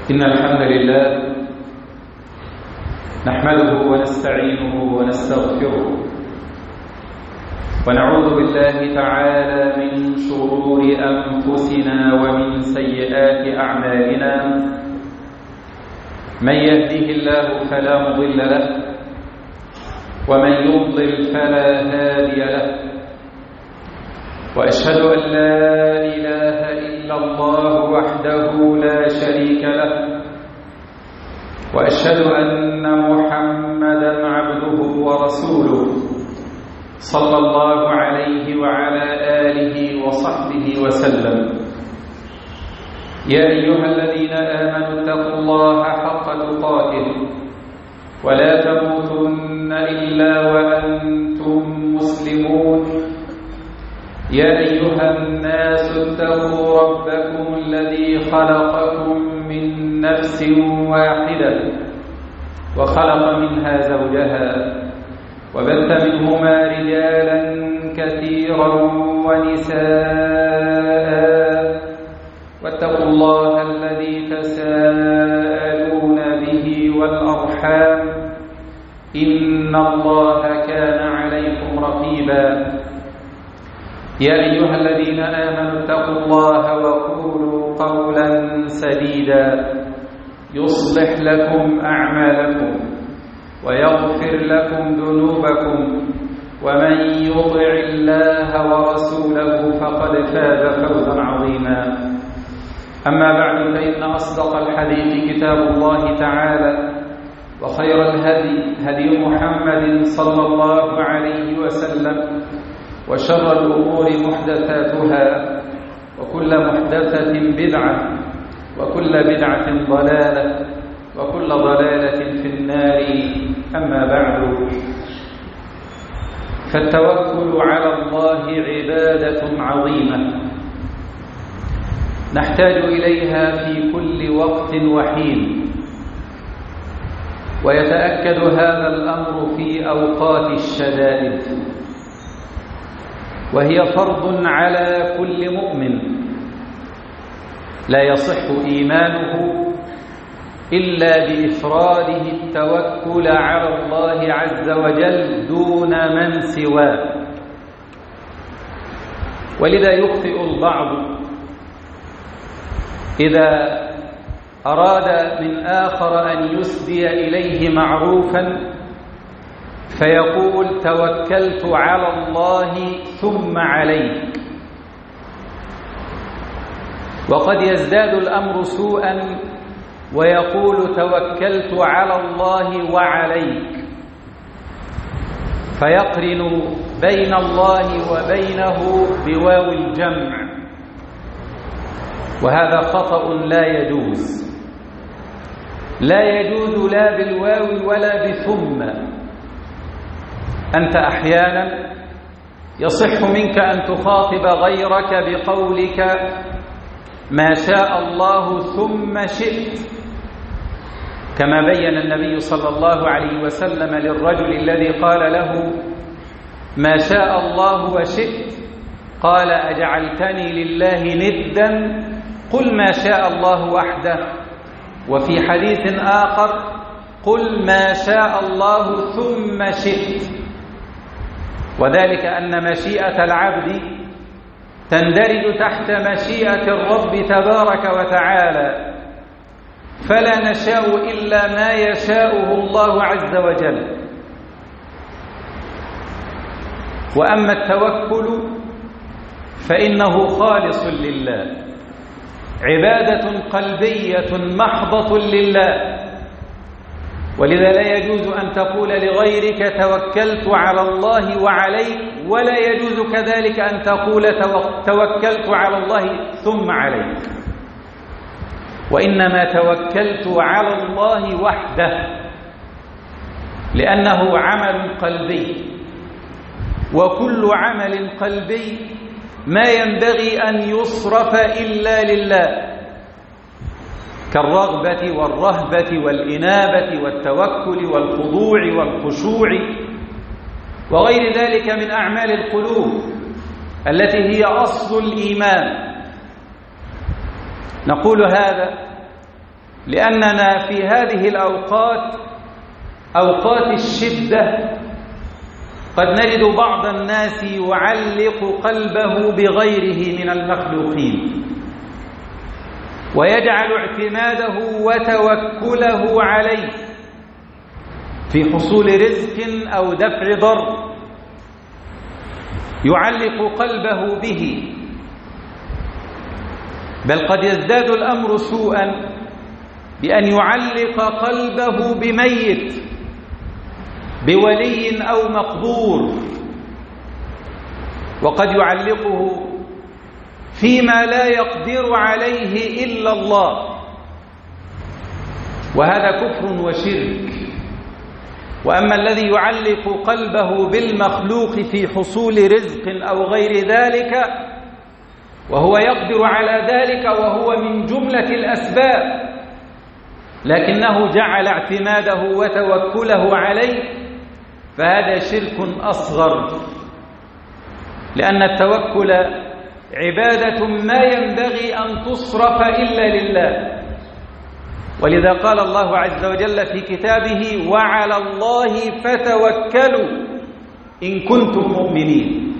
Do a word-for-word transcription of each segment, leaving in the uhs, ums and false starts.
إن الحمد لله نحمده ونستعينه ونستغفره ونعوذ بالله تعالى من شرور أنفسنا ومن سيئات أعمالنا. من يهده الله فلا مضل له ومن يضلل فلا هادي له، وأشهد أن لا إله إلا الله وحده لا شريك له، وأشهد أن محمدًا عبده ورسوله صلى الله عليه وعلى آله وصحبه وسلم. يا أيها الذين آمنوا اتقوا الله حق تقاته ولا تموتن إلا وأنتم مسلمون. يا أيها الناس اتقوا ربكم الذي خلقكم من نفس واحدة وخلق منها زوجها وبث منهما رجالا كثيرا ونساء، واتقوا الله الذي تساءلون به والأرحام إن الله كان عليكم رقيبا. يا أيها الذين آمنوا اتقوا الله وقولوا قولا سديدا يصلح لكم أعمالكم ويغفر لكم ذنوبكم، ومن يطع الله ورسوله فقد فاز فوزا عظيما. أما بعد، فإن أصدق الحديث كتاب الله تعالى، وخير الهدي هدي محمد صلى الله عليه وسلم، وشر الأمور محدثاتها، وكل محدثة بدعة، وكل بدعة ضلالة، وكل ضلالة في النار. أما بعد، فالتوكل على الله عبادة عظيمة نحتاج إليها في كل وقت وحين، ويتأكد هذا الأمر في أوقات الشدائد، وهي فرض على كل مؤمن. لا يصح إيمانه إلا بإفراده التوكل على الله عز وجل دون من سواه. ولذا يخطئ البعض إذا أراد من آخر أن يسدي إليه معروفا فيقول توكلت على الله ثم عليك، وقد يزداد الأمر سوءا ويقول توكلت على الله وعليك، فيقرن بين الله وبينه بواو الجمع، وهذا خطأ لا يجوز. لا يجوز لا بالواو ولا بثم. أنت أحيانا يصح منك أن تخاطب غيرك بقولك ما شاء الله ثم شئت، كما بين النبي صلى الله عليه وسلم للرجل الذي قال له ما شاء الله وشئت، قال أجعلتني لله ندا؟ قل ما شاء الله وحده. وفي حديث آخر قل ما شاء الله ثم شئت، وذلك أن مشيئة العبد تندرج تحت مشيئة الرب تبارك وتعالى، فلا نشاء إلا ما يشاءه الله عز وجل. وأما التوكل فإنه خالص لله، عبادة قلبية محضة لله، ولذا لا يجوز أن تقول لغيرك توكلت على الله وعليك، ولا يجوز كذلك أن تقول توكلت على الله ثم عليك، وإنما توكلت على الله وحده، لأنه عمل قلبي، وكل عمل قلبي ما ينبغي أن يصرف إلا لله، كالرغبة والرهبة والإنابة والتوكل والخضوع والخشوع وغير ذلك من أعمال القلوب التي هي أصل الإيمان. نقول هذا لأننا في هذه الأوقات أوقات الشدة قد نجد بعض الناس يعلق قلبه بغيره من المخلوقين ويجعل اعتماده وتوكله عليه في حصول رزق أو دفع ضر، يعلق قلبه به، بل قد يزداد الأمر سوءا بأن يعلق قلبه بميت، بولي أو مقبور، وقد يعلقه فيما لا يقدر عليه إلا الله، وهذا كفر وشرك. وأما الذي يعلق قلبه بالمخلوق في حصول رزق أو غير ذلك وهو يقدر على ذلك وهو من جملة الأسباب، لكنه جعل اعتماده وتوكله عليه، فهذا شرك أصغر، لأن التوكل عبادة ما ينبغي أن تصرف إلا لله. ولذا قال الله عز وجل في كتابه: وعلى الله فتوكلوا إن كنتم مؤمنين،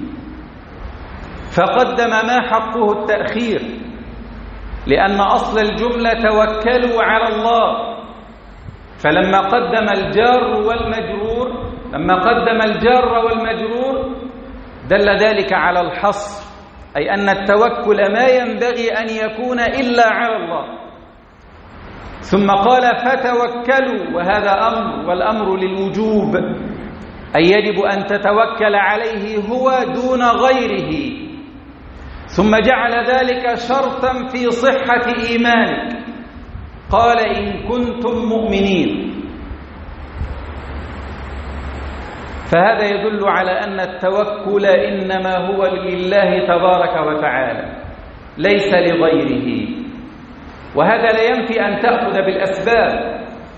فقدم ما حقه التأخير، لأن أصل الجملة توكلوا على الله، فلما قدم الجار والمجرور لما قدم الجار والمجرور دل ذلك على الحصر، أي أن التوكل ما ينبغي أن يكون إلا على الله. ثم قال: فتوكلوا، وهذا أمر، والأمر للوجوب، أي يجب أن تتوكل عليه هو دون غيره. ثم جعل ذلك شرطا في صحة إيمانك، قال: إن كنتم مؤمنين. فهذا يدل على أن التوكل إنما هو لله تبارك وتعالى، ليس لغيره. وهذا لا ينفي أن تأخذ بالأسباب،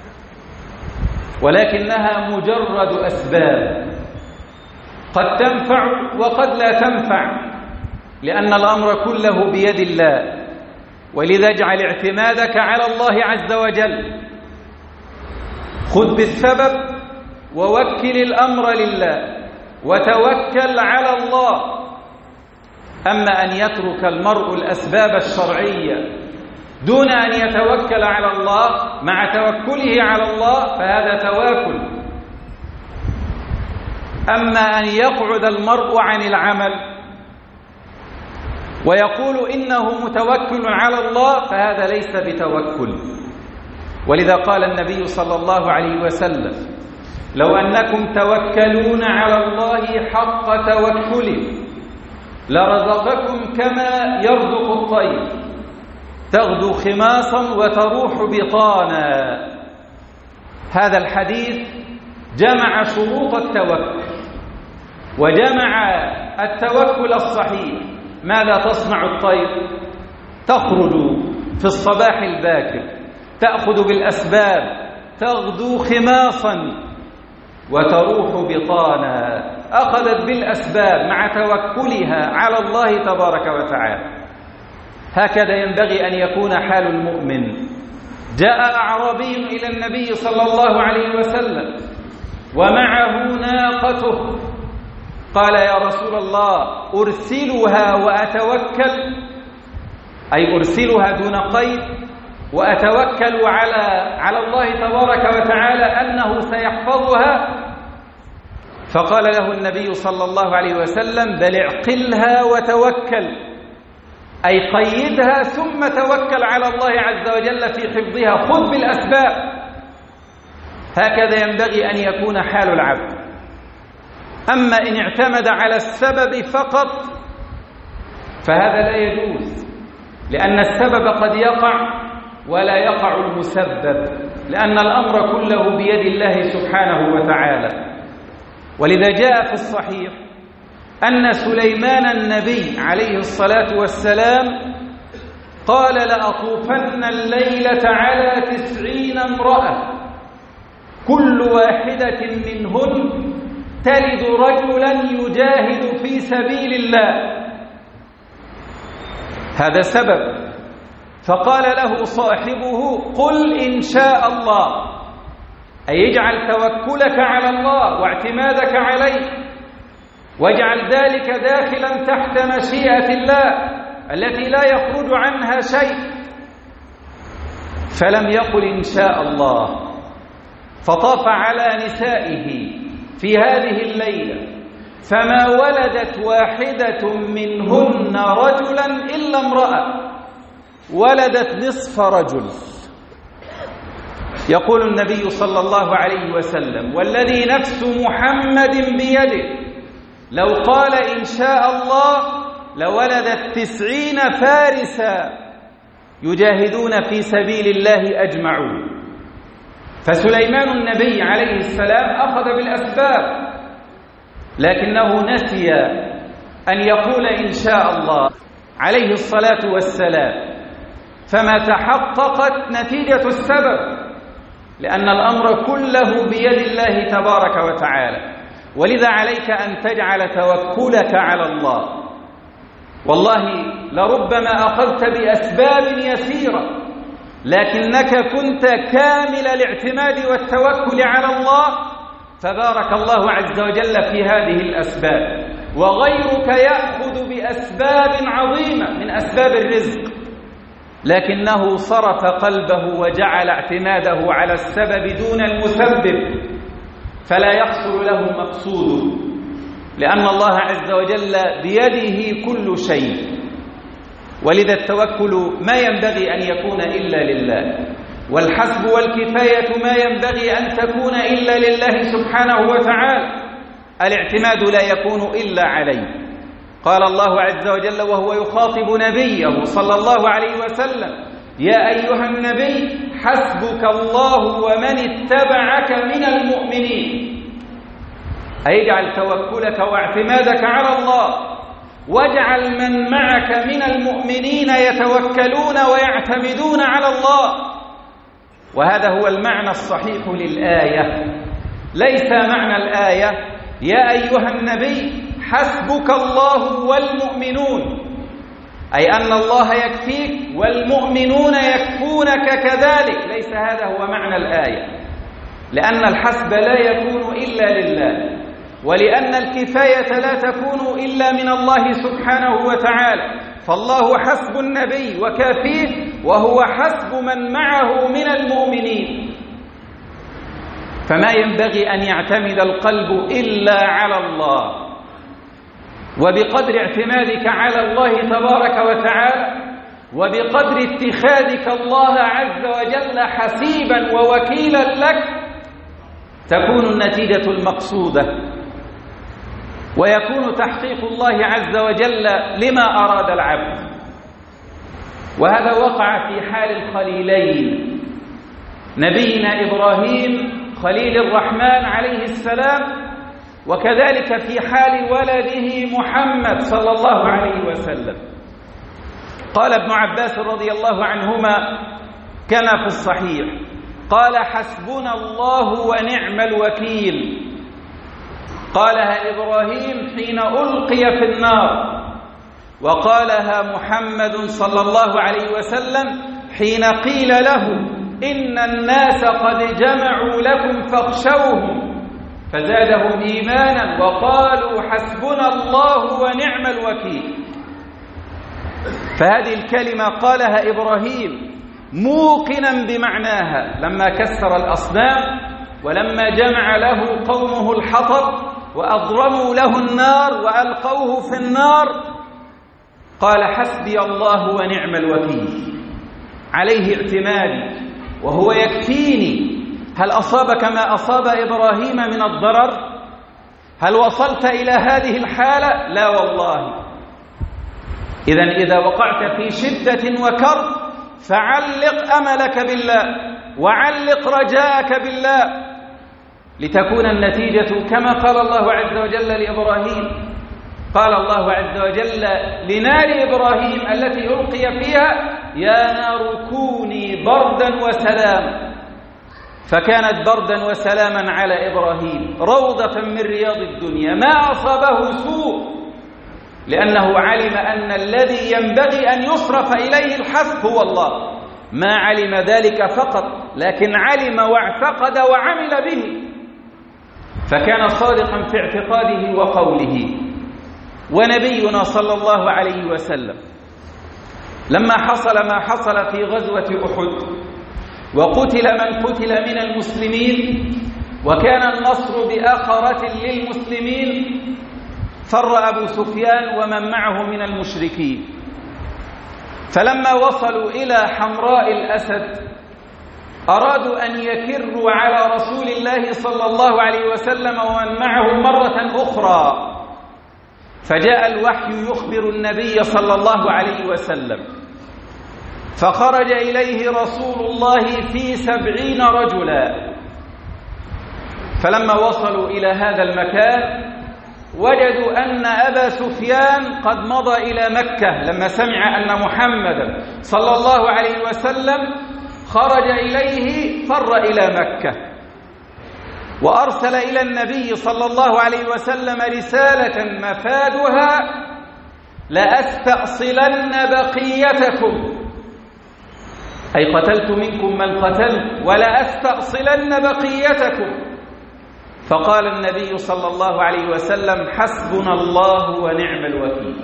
ولكنها مجرد أسباب قد تنفع وقد لا تنفع، لأن الأمر كله بيد الله. ولذا اجعل اعتمادك على الله عز وجل، خذ بالسبب ووكل الأمر لله وتوكل على الله. أما أن يترك المرء الأسباب الشرعية دون أن يتوكل على الله مع توكله على الله فهذا تواكل. أما أن يقعد المرء عن العمل ويقول إنه متوكل على الله فهذا ليس بتوكل. ولذا قال النبي صلى الله عليه وسلم: لو أنكم توكلون على الله حق توكله لرزقكم كما يرزق الطير تغدو خماصا وتروح بطانا. هذا الحديث جمع شروط التوكل وجمع التوكل الصحيح. ماذا تصنع الطير؟ تخرج في الصباح الباكر، تأخذ بالأسباب، تغدو خماصا وتروح بطانا. أخذت بالأسباب مع توكلها على الله تبارك وتعالى. هكذا ينبغي أن يكون حال المؤمن. جاء أعرابي إلى النبي صلى الله عليه وسلم ومعه ناقته، قال: يا رسول الله، أرسلها وأتوكل، أي أرسلها دون قيد وأتوكل على على الله تبارك وتعالى أنه سيحفظها. فقال له النبي صلى الله عليه وسلم: بل اعقلها وتوكل، أي قيدها ثم توكل على الله عز وجل في حفظها، خذ بالأسباب. هكذا ينبغي أن يكون حال العبد. أما إن اعتمد على السبب فقط فهذا لا يجوز، لأن السبب قد يقع ولا يقع المسبب، لأن الأمر كله بيد الله سبحانه وتعالى. ولذا جاء في الصحيح أن سليمان النبي عليه الصلاة والسلام قال: لأطوفن الليلة على تسعين امرأة كل واحدة منهن تلد رجلا يجاهد في سبيل الله. هذا سبب. فقال له صاحبه قل إن شاء الله، أي اجعل توكلك على الله واعتمادك عليه، واجعل ذلك داخلا تحت مشيئة الله التي لا يخرج عنها شيء. فلم يقل إن شاء الله، فطاف على نسائه في هذه الليلة فما ولدت واحدة منهن رجلا إلا امرأة، ولدت نصف رجل. يقول النبي صلى الله عليه وسلم والذي نفس محمد بيده لو قال إن شاء الله لولدت تسعين فارسا يجاهدون في سبيل الله أجمعون. فسليمان النبي عليه السلام أخذ بالأسباب، لكنه نسي أن يقول إن شاء الله عليه الصلاة والسلام، فما تحققت نتيجة السبب، لأن الأمر كله بيد الله تبارك وتعالى. ولذا عليك أن تجعل توكلك على الله. والله لربما أخذت بأسباب يسيرة، لكنك كنت كامل الاعتماد والتوكل على الله، فبارك الله عز وجل في هذه الأسباب. وغيرك يأخذ بأسباب عظيمة من أسباب الرزق، لكنه صرف قلبه وجعل اعتماده على السبب دون المسبب، فلا يحصل له مقصوده، لأن الله عز وجل بيده كل شيء. ولذا التوكل ما ينبغي أن يكون إلا لله، والحسب والكفاية ما ينبغي أن تكون إلا لله سبحانه وتعالى. الاعتماد لا يكون إلا عليه. قال الله عز وجل وهو يخاطب نبيه صلى الله عليه وسلم يا أيها النبي حسبك الله ومن اتبعك من المؤمنين، أي اجعل توكلك واعتمادك على الله، واجعل من معك من المؤمنين يتوكلون ويعتمدون على الله. وهذا هو المعنى الصحيح للآية، ليس معنى الآية يا أيها النبي حسبك الله والمؤمنون، أي أن الله يكفيك والمؤمنون يكفونك كذلك، ليس هذا هو معنى الآية، لأن الحسب لا يكون إلا لله، ولأن الكفاية لا تكون إلا من الله سبحانه وتعالى. فالله حسب النبي وكافيه، وهو حسب من معه من المؤمنين. فما ينبغي أن يعتمد القلب إلا على الله، وبقدر اعتمادك على الله تبارك وتعالى، وبقدر اتخاذك الله عز وجل حسيبا ووكيلا لك، تكون النتيجة المقصودة، ويكون تحقيق الله عز وجل لما أراد العبد. وهذا وقع في حال الخليلين، نبينا إبراهيم خليل الرحمن عليه السلام، وكذلك في حال ولده محمد صلى الله عليه وسلم. قال ابن عباس رضي الله عنهما كما في الصحيح، قال حسبنا الله ونعم الوكيل. قالها إبراهيم حين ألقي في النار، وقالها محمد صلى الله عليه وسلم حين قيل له إن الناس قد جمعوا لكم فاخشوهم، فزادهم إيمانا وقالوا حسبنا الله ونعم الوكيل. فهذه الكلمة قالها إبراهيم موقنا بمعناها لما كسر الأصنام، ولما جمع له قومه الحطب وأضرموا له النار وألقوه في النار، قال حسبي الله ونعم الوكيل، عليه اعتمادي وهو يكفيني. هل أصابك ما أصاب إبراهيم من الضرر؟ هل وصلت إلى هذه الحالة؟ لا والله. إذن إذا وقعت في شدة وكرب فعلق أملك بالله، وعلق رجاءك بالله، لتكون النتيجة كما قال الله عز وجل لإبراهيم. قال الله عز وجل لنار إبراهيم التي ألقي فيها يا نار كوني بردا وسلاما، فكانت بردا وسلاما على إبراهيم، روضة من رياض الدنيا، ما أصابه سوء. لأنه علم أن الذي ينبغي أن يصرف إليه الحسب هو الله. ما علم ذلك فقط، لكن علم واعتقد وعمل به، فكان صادقا في اعتقاده وقوله. ونبينا صلى الله عليه وسلم لما حصل ما حصل في غزوة أحد وقتل من قتل من المسلمين وكان النصر بآخرة للمسلمين، فر أبو سفيان ومن معه من المشركين. فلما وصلوا إلى حمراء الأسد أرادوا أن يكروا على رسول الله صلى الله عليه وسلم ومن معه مرة أخرى، فجاء الوحي يخبر النبي صلى الله عليه وسلم، فخرج إليه رسول الله في سبعين رجلا. فلما وصلوا إلى هذا المكان وجدوا أن أبا سفيان قد مضى إلى مكة لما سمع أن محمدا صلى الله عليه وسلم خرج إليه، فر إلى مكة وأرسل إلى النبي صلى الله عليه وسلم رسالة مفادها: لأستأصلن بقيتكم، أي قتلت منكم من قتلت، ولأستأصلن بقيتكم. فقال النبي صلى الله عليه وسلم: حسبنا الله ونعم الوكيل.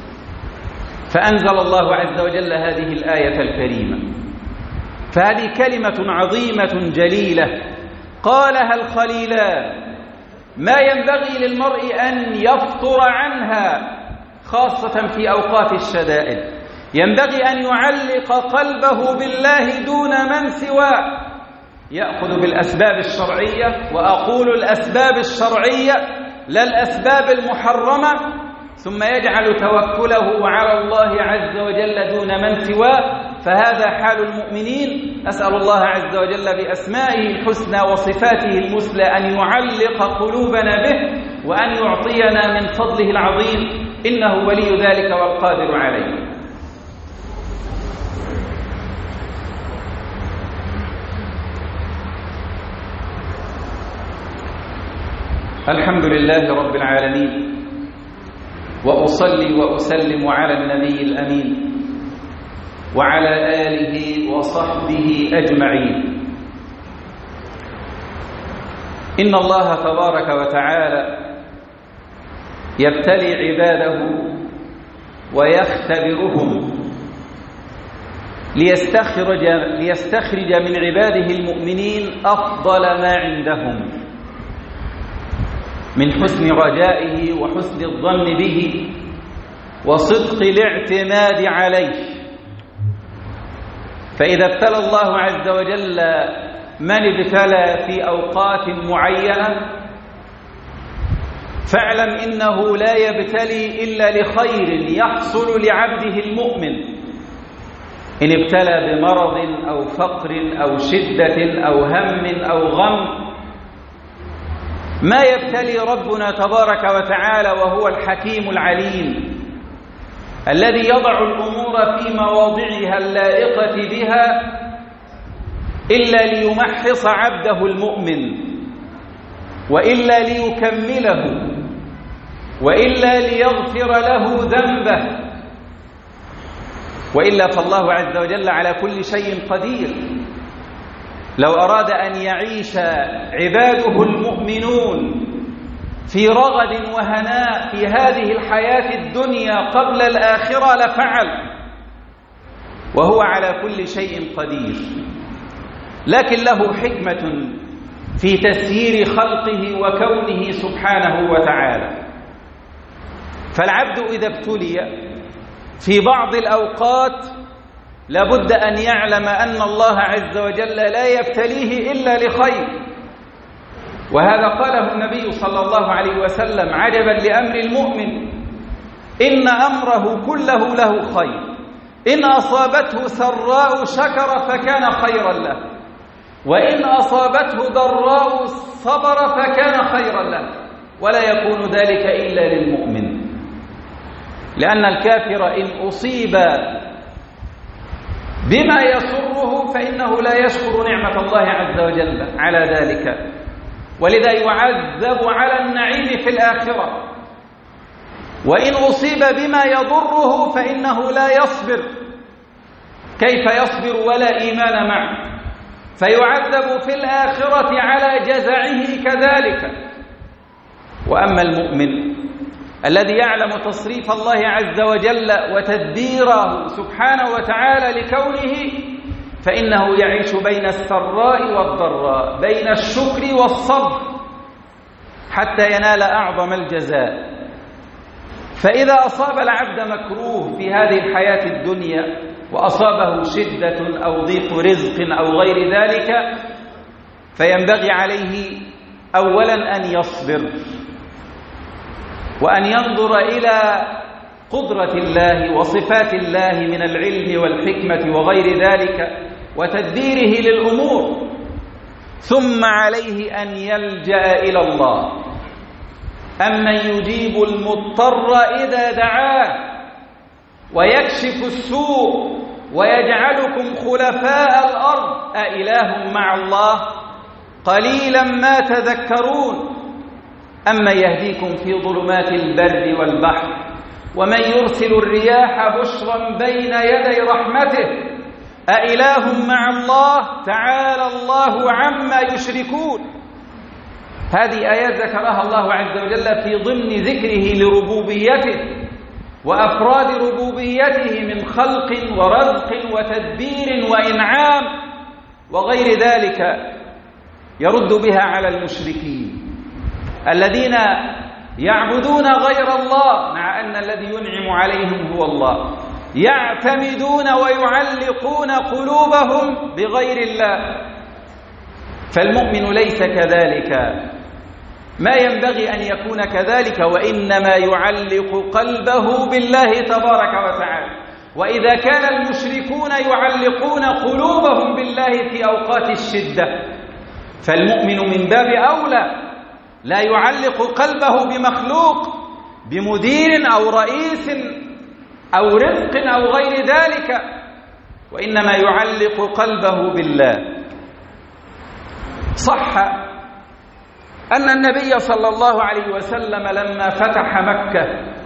فأنزل الله عز وجل هذه الآية الكريمة. فهذه كلمة عظيمة جليلة قالها الخليلان، ما ينبغي للمرء أن يفطر عنها، خاصة في أوقات الشدائد. ينبغي أن يعلق قلبه بالله دون من سواه، يأخذ بالأسباب الشرعية، وأقول الأسباب الشرعية لا الأسباب المحرمة، ثم يجعل توكله على الله عز وجل دون من سواه. فهذا حال المؤمنين. أسأل الله عز وجل بأسمائه الحسنى وصفاته المثلى أن يعلق قلوبنا به، وأن يعطينا من فضله العظيم، إنه ولي ذلك والقادر عليه. الحمد لله رب العالمين، وأصلي وأسلم على النبي الأمين وعلى آله وصحبه أجمعين. إن الله تبارك وتعالى يبتلي عباده ويختبرهم ليستخرج, ليستخرج من عباده المؤمنين أفضل ما عندهم من حسن رجائه وحسن الظن به وصدق الاعتماد عليه. فإذا ابتلى الله عز وجل من ابتلى في أوقات معينة فاعلم إنه لا يبتلي إلا لخير يحصل لعبده المؤمن. إن ابتلى بمرض أو فقر أو شدة أو هم أو غم، ما يبتلي ربنا تبارك وتعالى وهو الحكيم العليم الذي يضع الأمور في مواضعها اللائقة بها إلا ليمحص عبده المؤمن، وإلا ليكمله، وإلا ليغفر له ذنبه، وإلا فالله عز وجل على كل شيء قدير. لو أراد أن يعيش عباده المؤمنون في رغد وهناء في هذه الحياة الدنيا قبل الآخرة لفعل، وهو على كل شيء قدير. لكن له حكمة في تسيير خلقه وكونه سبحانه وتعالى. فالعبد إذا ابتلي في بعض الأوقات لابد أن يعلم أن الله عز وجل لا يبتليه إلا لخير. وهذا قاله النبي صلى الله عليه وسلم: عجبا لأمر المؤمن، إن أمره كله له خير، إن أصابته سراء شكر فكان خيرا له، وإن أصابته ضراء صبر فكان خيرا له، ولا يكون ذلك إلا للمؤمن. لأن الكافر إن أصيب بما يسره فإنه لا يشكر نعمة الله عز وجل على ذلك، ولذا يعذب على النعيم في الآخرة. وإن أصيب بما يضره فإنه لا يصبر. كيف يصبر ولا إيمان معه؟ فيعذب في الآخرة على جزعه كذلك. وأما المؤمن الذي يعلم تصريف الله عز وجل وتدبيره سبحانه وتعالى لكونه، فإنه يعيش بين السراء والضراء، بين الشكر والصبر، حتى ينال أعظم الجزاء. فإذا أصاب العبد مكروه في هذه الحياة الدنيا وأصابه شدة أو ضيق رزق أو غير ذلك، فينبغي عليه أولا أن يصبر، وأن ينظر إلى قدرة الله وصفات الله من العلم والحكمة وغير ذلك وتدبيره للأمور. ثم عليه أن يلجأ إلى الله، أمن يجيب المضطر إذا دعاه ويكشف السوء ويجعلكم خلفاء الأرض أإله مع الله قليلا ما تذكرون. أما يهديكم في ظلمات البر والبحر ومن يرسل الرياح بشرا بين يدي رحمته أإله مع الله تعالى الله عما يشركون. هذه آيات ذكرها الله عز وجل في ضمن ذكره لربوبيته وأفراد ربوبيته من خلق ورزق وتدبير وإنعام وغير ذلك، يرد بها على المشركين الذين يعبدون غير الله مع أن الذي ينعم عليهم هو الله، يعتمدون ويعلقون قلوبهم بغير الله. فالمؤمن ليس كذلك، ما ينبغي أن يكون كذلك، وإنما يعلق قلبه بالله تبارك وتعالى. وإذا كان المشركون يعلقون قلوبهم بالله في أوقات الشدة، فالمؤمن من باب أولى لا يعلق قلبه بمخلوق، بمدير أو رئيس أو رزق أو غير ذلك، وإنما يعلق قلبه بالله. صح أن النبي صلى الله عليه وسلم لما فتح مكة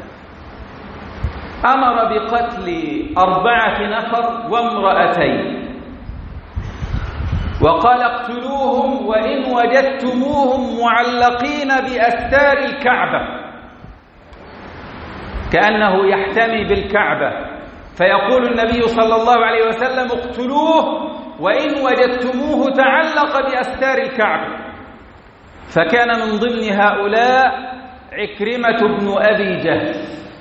أمر بقتل أربعة نفر وامرأتين، وقال اقتلوهم وإن وجدتموهم معلقين بأستار الكعبة، كأنه يحتمي بالكعبة، فيقول النبي صلى الله عليه وسلم اقتلوه وإن وجدتموه تعلق بأستار الكعبة. فكان من ضمن هؤلاء عكرمة بن أبي جهل،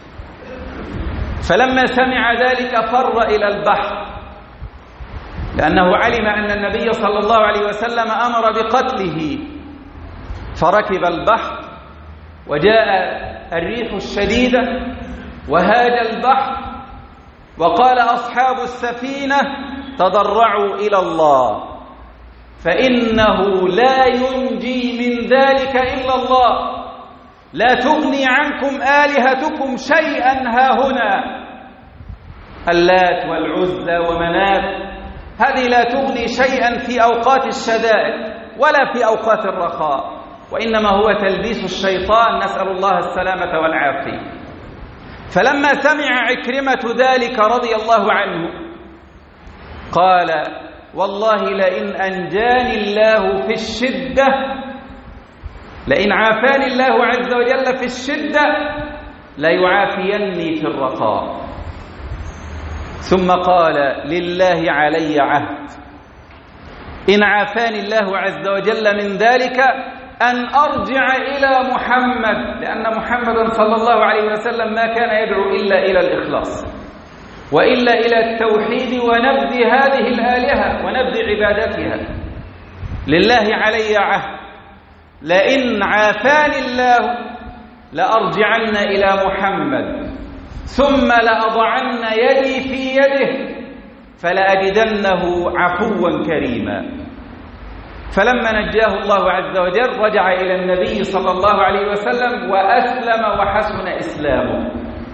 فلما سمع ذلك فر إلى البحر، لأنه علم أن النبي صلى الله عليه وسلم أمر بقتله، فركب البحر وجاء الريح الشديدة وهاج البحر، وقال أصحاب السفينة تضرعوا إلى الله فإنه لا ينجي من ذلك إلا الله، لا تغني عنكم آلهتكم شيئا هاهنا، اللات والعزى ومنات، هذه لا تغني شيئا في أوقات الشدائد ولا في أوقات الرخاء، وإنما هو تلبيس الشيطان، نسأل الله السلامة والعافية. فلما سمع عكرمة ذلك رضي الله عنه قال والله لئن أنجاني الله في الشدة، لئن عافاني الله عز وجل في الشدة ليعافيني في الرخاء. ثم قال لله علي عهد إن عافاني الله عز وجل من ذلك أن أرجع إلى محمد، لأن محمدا صلى الله عليه وسلم ما كان يدعو إلا إلى الإخلاص وإلا إلى التوحيد ونبذ هذه الآلهة ونبذ عبادتها. لله علي عهد لئن عافاني الله لأرجعن إلى محمد ثم لأضعن يدي في يده فلأجدنه عفوا كريما. فلما نجاه الله عز وجل رجع إلى النبي صلى الله عليه وسلم وأسلم وحسن إسلامه.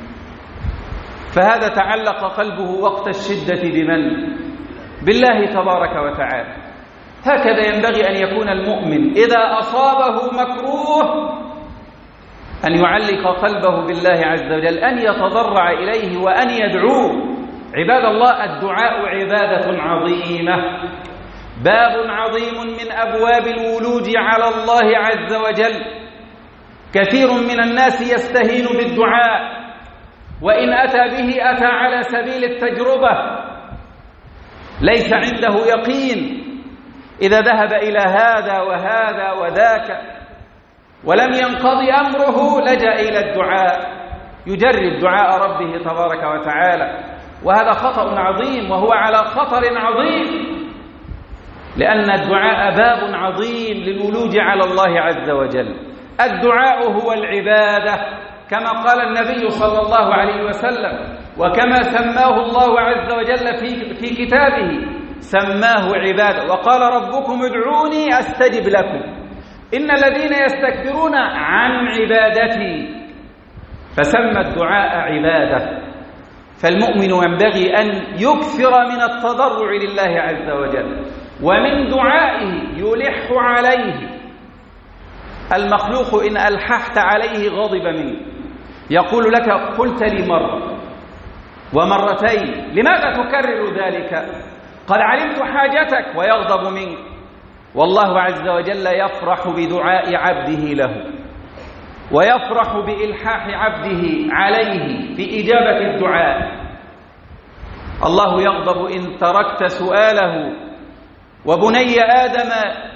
فهذا تعلق قلبه وقت الشدة بمن؟ بالله تبارك وتعالى. هكذا ينبغي أن يكون المؤمن إذا أصابه مكروه أن يعلق قلبه بالله عز وجل، أن يتضرع إليه وأن يدعوه. عباد الله، الدعاء عبادة عظيمة، باب عظيم من أبواب الولوج على الله عز وجل. كثير من الناس يستهين بالدعاء، وإن أتى به أتى على سبيل التجربة، ليس عنده يقين. إذا ذهب إلى هذا وهذا وذاك ولم ينقضي أمره لجأ إلى الدعاء، يجرب دعاء ربه تبارك وتعالى، وهذا خطأ عظيم، وهو على خطر عظيم، لأن الدعاء باب عظيم للولوج على الله عز وجل. الدعاء هو العبادة كما قال النبي صلى الله عليه وسلم، وكما سماه الله عز وجل في في كتابه، سماه عبادة، وقال ربكم ادعوني أستجب لكم إن الذين يستكبرون عن عبادتي، فسمى الدعاء عبادة. فالمؤمن ينبغي أن يكثر من التضرع لله عز وجل ومن دعائه، يلح عليه. المخلوق إن ألححت عليه غضب منه، يقول لك قلت لي مرة ومرتين، لماذا تكرر ذلك؟ قد علمت حاجتك، ويغضب منك. والله عز وجل يفرح بدعاء عبده له، ويفرح بإلحاح عبده عليه في إجابة الدعاء. الله يغضب إن تركت سؤاله، وبني آدم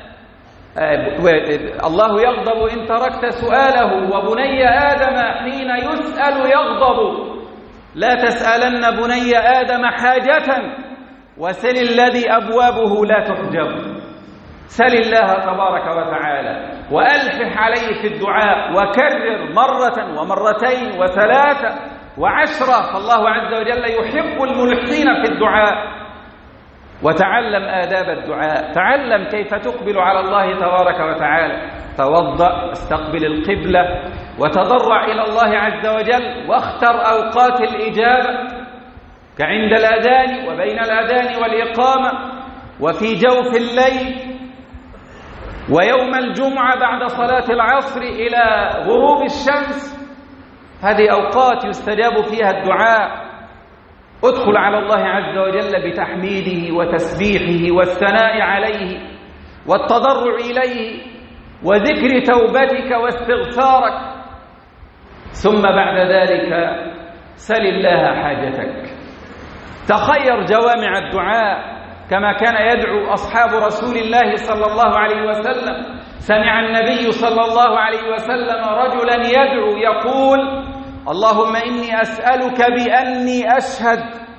الله يغضب إن تركت سؤاله، وبني آدم حين يسأل يغضب. لا تسألن بني آدم حاجة وسل الذي أبوابه لا تحجب. سل الله تبارك وتعالى وألحح عليه في الدعاء، وكرر مرة ومرتين وثلاثة وعشرة، فالله عز وجل يحب الملحين في الدعاء. وتعلم آداب الدعاء، تعلم كيف تقبل على الله تبارك وتعالى. توضأ، استقبل القبلة، وتضرع إلى الله عز وجل، واختر أوقات الإجابة كعند الأذان وبين الأذان والإقامة، وفي جوف الليل، ويوم الجمعة بعد صلاة العصر إلى غروب الشمس. هذه أوقات يستجاب فيها الدعاء. ادخل على الله عز وجل بتحميده وتسبيحه والثناء عليه والتضرع إليه وذكر توبتك واستغفارك، ثم بعد ذلك سل الله حاجتك. تخير جوامع الدعاء كما كان يدعو أصحاب رسول الله صلى الله عليه وسلم. سمع النبي صلى الله عليه وسلم رجلا يدعو يقول: اللهم إني أسألك بأني أشهد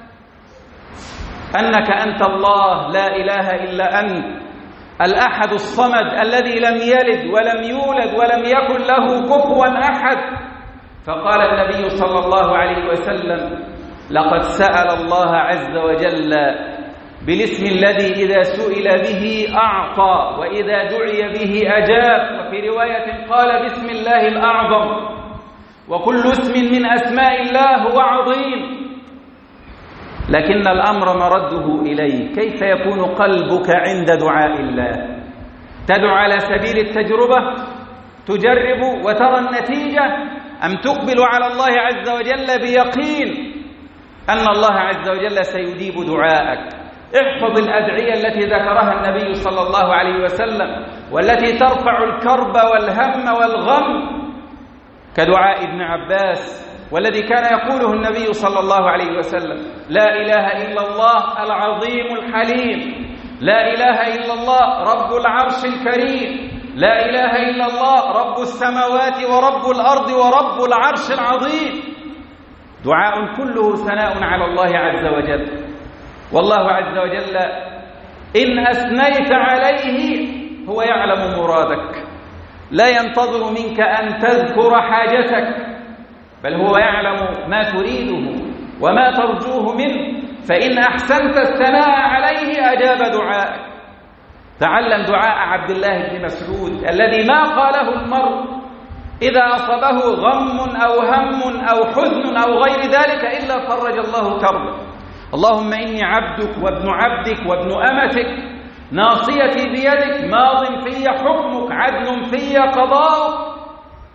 أنك أنت الله لا إله إلا أنت الأحد الصمد الذي لم يلد ولم يولد ولم يكن له كفوا أحد. فقال النبي صلى الله عليه وسلم: لقد سأل الله عز وجل بالاسم الذي إذا سئل به أعطى وإذا دعي به أجاب، وفي رواية قال: بسم الله الأعظم، وكل اسم من أسماء الله هو عظيم. لكن الأمر مرده إليه، كيف يكون قلبك عند دعاء الله؟ تدعو على سبيل التجربة، تجرب وترى النتيجة، أم تقبل على الله عز وجل بيقين أن الله عز وجل سيجيب دعاءك؟ احفظ الأدعية التي ذكرها النبي صلى الله عليه وسلم والتي ترفع الكرب والهم والغم، كدعاء ابن عباس والذي كان يقوله النبي صلى الله عليه وسلم: لا إله إلا الله العظيم الحليم، لا إله إلا الله رب العرش الكريم، لا إله إلا الله رب السماوات ورب الأرض ورب العرش العظيم. دعاء كله ثناء على الله عز وجل. والله عز وجل إن أثنيت عليه هو يعلم مرادك، لا ينتظر منك أن تذكر حاجتك، بل هو يعلم ما تريده وما ترجوه منه، فإن أحسنت الثناء عليه أجاب دعائك. تعلم دعاء عبد الله بن مسعود الذي ما قاله المرء إذا أصابه غم أو هم أو حزن أو غير ذلك إلا فرج الله كربه: اللهم إني عبدك وابن عبدك وابن أمتك، ناصيتي بيدك، ماض في حكمك، عدل في قضاؤك،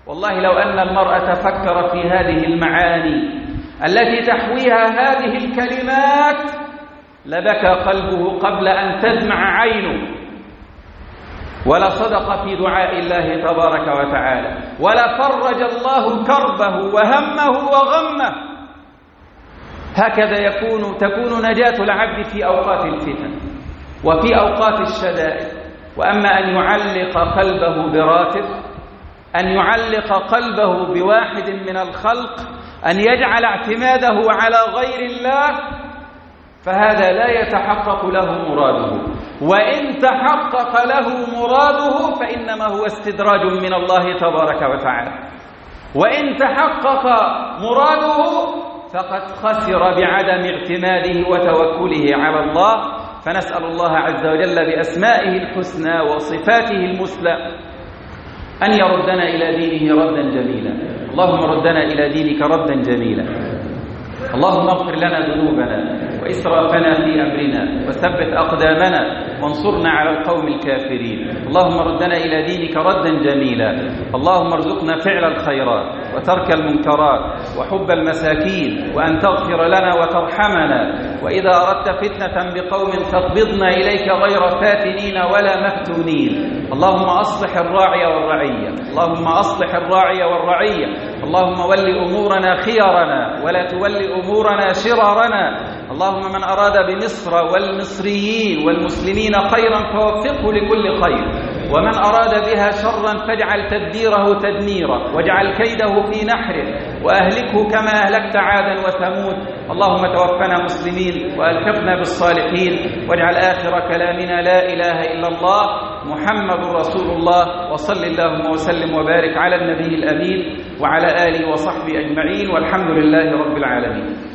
والله لو أن المرأة فكر في هذه المعاني التي تحويها هذه الكلمات لبكى قلبه قبل أن تدمع عينه، ولا صدق في دعاء الله تبارك وتعالى، ولا فرج الله كربه وهمه وغمه. هكذا يكون تكون نجاة العبد في أوقات الفتن وفي أوقات الشدائد. وأما أن يعلق قلبه براتب، أن يعلق قلبه بواحد من الخلق، أن يجعل اعتماده على غير الله، فهذا لا يتحقق له مراده. وإن تحقق له مراده فإنما هو استدراج من الله تبارك وتعالى. وإن تحقق مراده فقد خسر بعدم اعتماده وتوكله على الله. فنسأل الله عز وجل بأسمائه الحسنى وصفاته المثلى أن يردنا إلى دينه ردا جميلا. اللهم ردنا إلى دينك ردا جميلا. اللهم اغفر لنا ذنوبنا وإسرافنا في أمرنا وثبت أقدامنا وانصرنا على القوم الكافرين. اللهم ردنا إلى دينك ردا جميلا. اللهم ارزقنا فعل الخيرات وترك المنكرات وحب المساكين، وأن تغفر لنا وترحمنا، وإذا أردت فتنة بقوم فاقبضنا إليك غير فاتنين ولا مفتونين. اللهم أصلح الراعي والرعية، اللهم أصلح الراعي والرعية، اللهم ول أمورنا خيارنا ولا تول أمورنا شرارنا. اللهم من أراد بمصر والمصريين والمسلمين خيرا فوفقه لكل خير، ومن أراد بها شرا فاجعل تدبيره تدميرا، واجعل كيده في نحره، وأهلكه كما أهلكت عادا وثمود. اللهم توفنا مسلمين وألحقنا بالصالحين، واجعل آخر كلامنا لا إله إلا الله محمد رسول الله. وصل اللهم وسلم وبارك على النبي الأمين وعلى آله وصحبه أجمعين، والحمد لله رب العالمين.